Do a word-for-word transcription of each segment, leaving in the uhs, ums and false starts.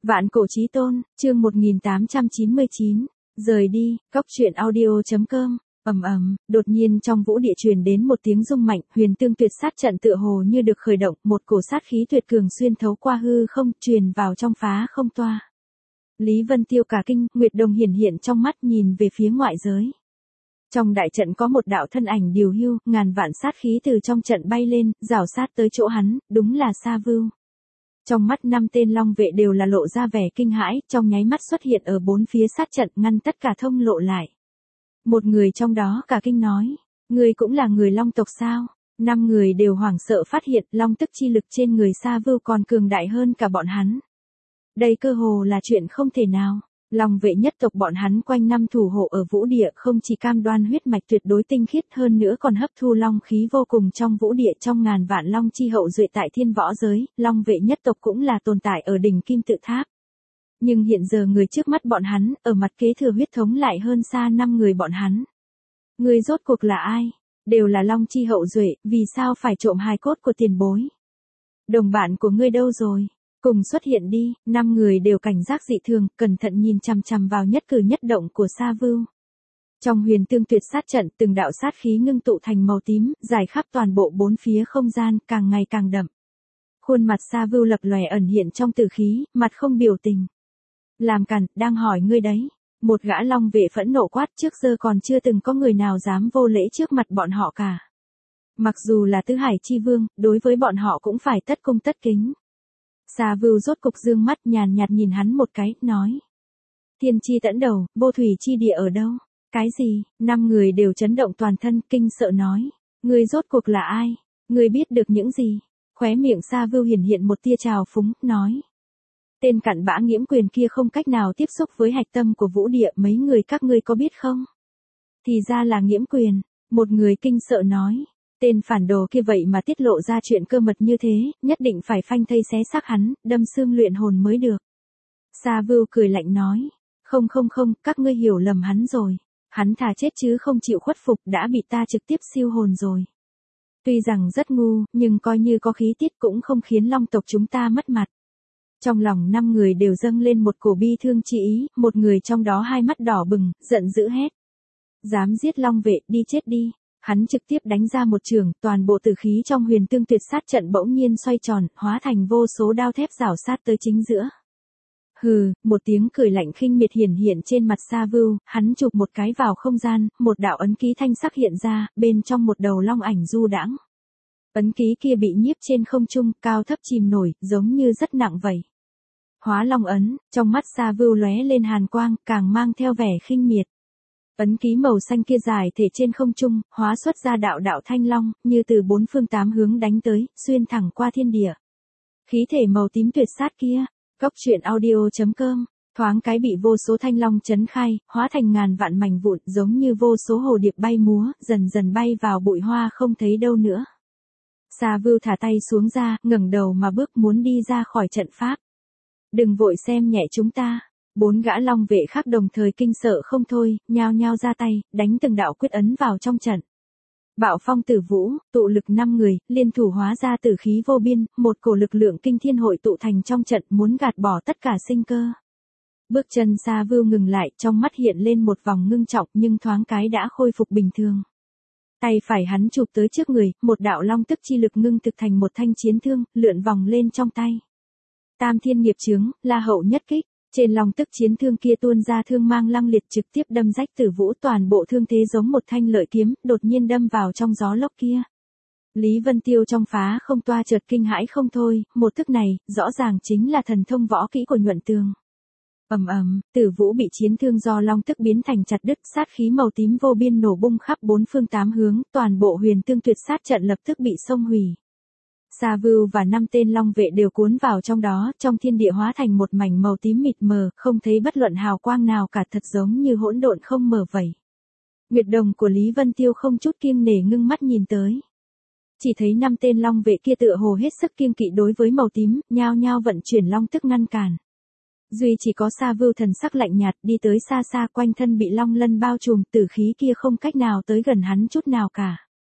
Vạn cổ chí tôn, chương một nghìn tám trăm chín mươi chín, rời đi, cóc truyện audio.com, ầm ầm, đột nhiên trong vũ địa truyền đến một tiếng rung mạnh, huyền tương tuyệt sát trận tựa hồ như được khởi động, một cổ sát khí tuyệt cường xuyên thấu qua hư không, truyền vào trong phá không toa. Lý Vân Tiêu cả kinh, Nguyệt Đồng hiển hiện trong mắt nhìn về phía ngoại giới. Trong đại trận có một đạo thân ảnh điều hưu, ngàn vạn sát khí từ trong trận bay lên, rảo sát tới chỗ hắn, đúng là Sa Vưu. Trong mắt năm tên long vệ đều là lộ ra vẻ kinh hãi, trong nháy mắt xuất hiện ở bốn phía sát trận ngăn tất cả thông lộ lại. Một người trong đó cả kinh nói, người cũng là người long tộc sao? Năm người đều hoảng sợ phát hiện long tức chi lực trên người Sa Vưu còn cường đại hơn cả bọn hắn. Đây cơ hồ là chuyện không thể nào. Long vệ nhất tộc bọn hắn quanh năm thủ hộ ở vũ địa không chỉ cam đoan huyết mạch tuyệt đối tinh khiết hơn nữa còn hấp thu long khí vô cùng trong vũ địa trong ngàn vạn long chi hậu duệ tại thiên võ giới, long vệ nhất tộc cũng là tồn tại ở đỉnh kim tự tháp. Nhưng hiện giờ người trước mắt bọn hắn, ở mặt kế thừa huyết thống lại hơn xa năm người bọn hắn. Người rốt cuộc là ai? Đều là long chi hậu duệ, vì sao phải trộm hài cốt của tiền bối? Đồng bạn của ngươi đâu rồi? Cùng xuất hiện đi, năm người đều cảnh giác dị thường, cẩn thận nhìn chằm chằm vào nhất cử nhất động của Sa Vưu. Trong huyền tương tuyệt sát trận, từng đạo sát khí ngưng tụ thành màu tím, dài khắp toàn bộ bốn phía không gian, càng ngày càng đậm. Khuôn mặt Sa Vưu lập lòe ẩn hiện trong tử khí, mặt không biểu tình. Làm càn, đang hỏi ngươi đấy. Một gã long vệ phẫn nộ quát, trước giờ còn chưa từng có người nào dám vô lễ trước mặt bọn họ cả. Mặc dù là tứ hải chi vương, đối với bọn họ cũng phải tất cung tất kính. Sa Vưu rốt cục dương mắt nhàn nhạt nhìn hắn một cái, nói. Thiên chi tẫn đầu, vô thủy chi địa ở đâu? Cái gì? Năm người đều chấn động toàn thân, kinh sợ nói. Ngươi rốt cuộc là ai? Ngươi biết được những gì? Khóe miệng Sa Vưu hiển hiện một tia trào phúng, nói. Tên cặn bã nghiễm quyền kia không cách nào tiếp xúc với hạch tâm của vũ địa, mấy người các ngươi có biết không? Thì ra là nghiễm quyền, một người kinh sợ nói. Tên phản đồ kia vậy mà tiết lộ ra chuyện cơ mật như thế, nhất định phải phanh thây xé xác hắn, đâm xương luyện hồn mới được. Sa Vưu cười lạnh nói, không không không, các ngươi hiểu lầm hắn rồi. Hắn thà chết chứ không chịu khuất phục, đã bị ta trực tiếp siêu hồn rồi. Tuy rằng rất ngu, nhưng coi như có khí tiết cũng không khiến long tộc chúng ta mất mặt. Trong lòng năm người đều dâng lên một cổ bi thương chi ý, một người trong đó hai mắt đỏ bừng, giận dữ hét. Dám giết long vệ, đi chết đi. Hắn trực tiếp đánh ra một trường, toàn bộ tử khí trong huyền tương tuyệt sát trận bỗng nhiên xoay tròn, hóa thành vô số đao thép rảo sát tới chính giữa. Hừ, một tiếng cười lạnh khinh miệt hiển hiện trên mặt Sa Vưu, hắn chụp một cái vào không gian, một đạo ấn ký thanh sắc hiện ra, bên trong một đầu long ảnh du đãng. Ấn ký kia bị nhiếp trên không trung, cao thấp chìm nổi, giống như rất nặng vậy. Hóa long ấn, trong mắt Sa Vưu lóe lên hàn quang, càng mang theo vẻ khinh miệt. Ấn ký màu xanh kia dài thể trên không trung, hóa xuất ra đạo đạo thanh long, như từ bốn phương tám hướng đánh tới, xuyên thẳng qua thiên địa. Khí thể màu tím tuyệt sát kia, cóc truyện audio.com, thoáng cái bị vô số thanh long chấn khai, hóa thành ngàn vạn mảnh vụn, giống như vô số hồ điệp bay múa, dần dần bay vào bụi hoa không thấy đâu nữa. Sa Vưu thả tay xuống ra, ngẩng đầu mà bước muốn đi ra khỏi trận pháp. Đừng vội xem nhẹ chúng ta. Bốn gã long vệ khác đồng thời kinh sợ không thôi, nhao nhao ra tay, đánh từng đạo quyết ấn vào trong trận. Bạo phong tử vũ, tụ lực năm người, liên thủ hóa ra tử khí vô biên, một cổ lực lượng kinh thiên hội tụ thành trong trận muốn gạt bỏ tất cả sinh cơ. Bước chân Sa Vưu ngừng lại, trong mắt hiện lên một vòng ngưng trọng nhưng thoáng cái đã khôi phục bình thường. Tay phải hắn chụp tới trước người, một đạo long tức chi lực ngưng thực thành một thanh chiến thương, lượn vòng lên trong tay. Tam thiên nghiệp chướng, La Hậu nhất kích. Trên long tức chiến thương kia tuôn ra thương mang lăng liệt trực tiếp đâm rách tử vũ, toàn bộ thương thế giống một thanh lợi kiếm, đột nhiên đâm vào trong gió lốc kia. Lý Vân Tiêu trong phá không toa chợt kinh hãi không thôi, một thức này, rõ ràng chính là thần thông võ kỹ của Nhuận Tường. Ầm ầm, tử vũ bị chiến thương do long tức biến thành chặt đứt, sát khí màu tím vô biên nổ bung khắp bốn phương tám hướng, toàn bộ huyền tương tuyệt sát trận lập tức bị xông hủy. Sa Vưu và năm tên long vệ đều cuốn vào trong đó, trong thiên địa hóa thành một mảnh màu tím mịt mờ, không thấy bất luận hào quang nào cả, thật giống như hỗn độn không mờ vậy. Nguyệt Đồng của Lý Vân Tiêu không chút kiêng nể ngưng mắt nhìn tới. Chỉ thấy năm tên long vệ kia tựa hồ hết sức kiêng kỵ đối với màu tím, nhao nhao vận chuyển long tức ngăn cản. Duy chỉ có Sa Vưu thần sắc lạnh nhạt, đi tới xa xa, quanh thân bị long lân bao trùm, tử khí kia không cách nào tới gần hắn chút nào cả.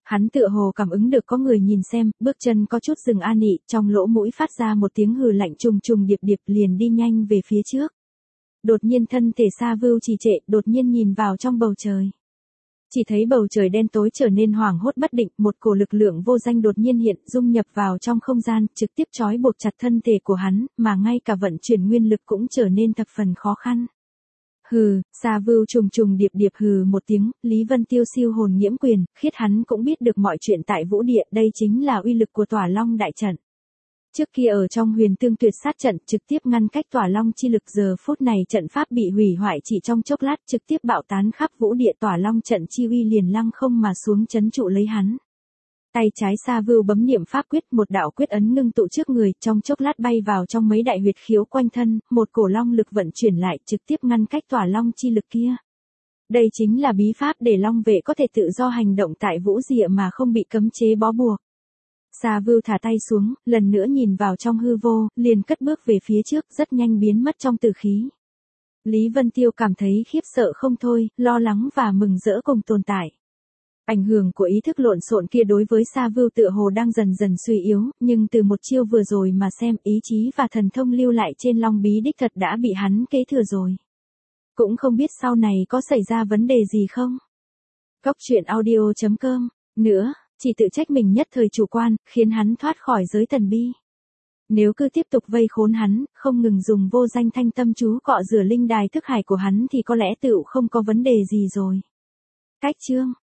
Hắn tựa hồ cảm ứng được có người nhìn xem, bước chân có chút dừng an nị, trong lỗ mũi phát ra một tiếng hừ lạnh trùng trùng điệp điệp liền đi nhanh về phía trước. Đột nhiên thân thể Sa Vưu trì trệ, đột nhiên nhìn vào trong bầu trời. Chỉ thấy bầu trời đen tối trở nên hoảng hốt bất định, một cổ lực lượng vô danh đột nhiên hiện, dung nhập vào trong không gian, trực tiếp trói buộc chặt thân thể của hắn, mà ngay cả vận chuyển nguyên lực cũng trở nên thập phần khó khăn. Hừ, Sa Vưu trùng trùng điệp điệp hừ một tiếng, Lý Vân Tiêu siêu hồn nhiễm quyền, khiết hắn cũng biết được mọi chuyện tại vũ địa, đây chính là uy lực của Tỏa Long đại trận. Trước kia ở trong Huyền Tương Tuyệt Sát trận trực tiếp ngăn cách Tỏa Long chi lực, giờ phút này trận pháp bị hủy hoại chỉ trong chốc lát, trực tiếp bạo tán khắp vũ địa, Tỏa Long trận chi uy liền lăng không mà xuống trấn trụ lấy hắn. Tay trái Sa Vưu bấm niệm pháp quyết, một đạo quyết ấn ngưng tụ trước người, trong chốc lát bay vào trong mấy đại huyệt khiếu quanh thân, một cổ long lực vận chuyển lại, trực tiếp ngăn cách Tỏa Long chi lực kia. Đây chính là bí pháp để long vệ có thể tự do hành động tại vũ địa mà không bị cấm chế bó buộc. Sa Vưu thả tay xuống, lần nữa nhìn vào trong hư vô, liền cất bước về phía trước, rất nhanh biến mất trong tử khí. Lý Vân Tiêu cảm thấy khiếp sợ không thôi, lo lắng và mừng rỡ cùng tồn tại. Ảnh hưởng của ý thức lộn xộn kia đối với Sa Vưu tựa hồ đang dần dần suy yếu, nhưng từ một chiêu vừa rồi mà xem, ý chí và thần thông lưu lại trên Long Bí đích thật đã bị hắn kế thừa rồi. Cũng không biết sau này có xảy ra vấn đề gì không? Cốc truyện audio chấm com. Nữa, chỉ tự trách mình nhất thời chủ quan, khiến hắn thoát khỏi giới thần bi. Nếu cứ tiếp tục vây khốn hắn, không ngừng dùng vô danh thanh tâm chú cọ rửa linh đài thức hải của hắn thì có lẽ tựu không có vấn đề gì rồi. Cách chương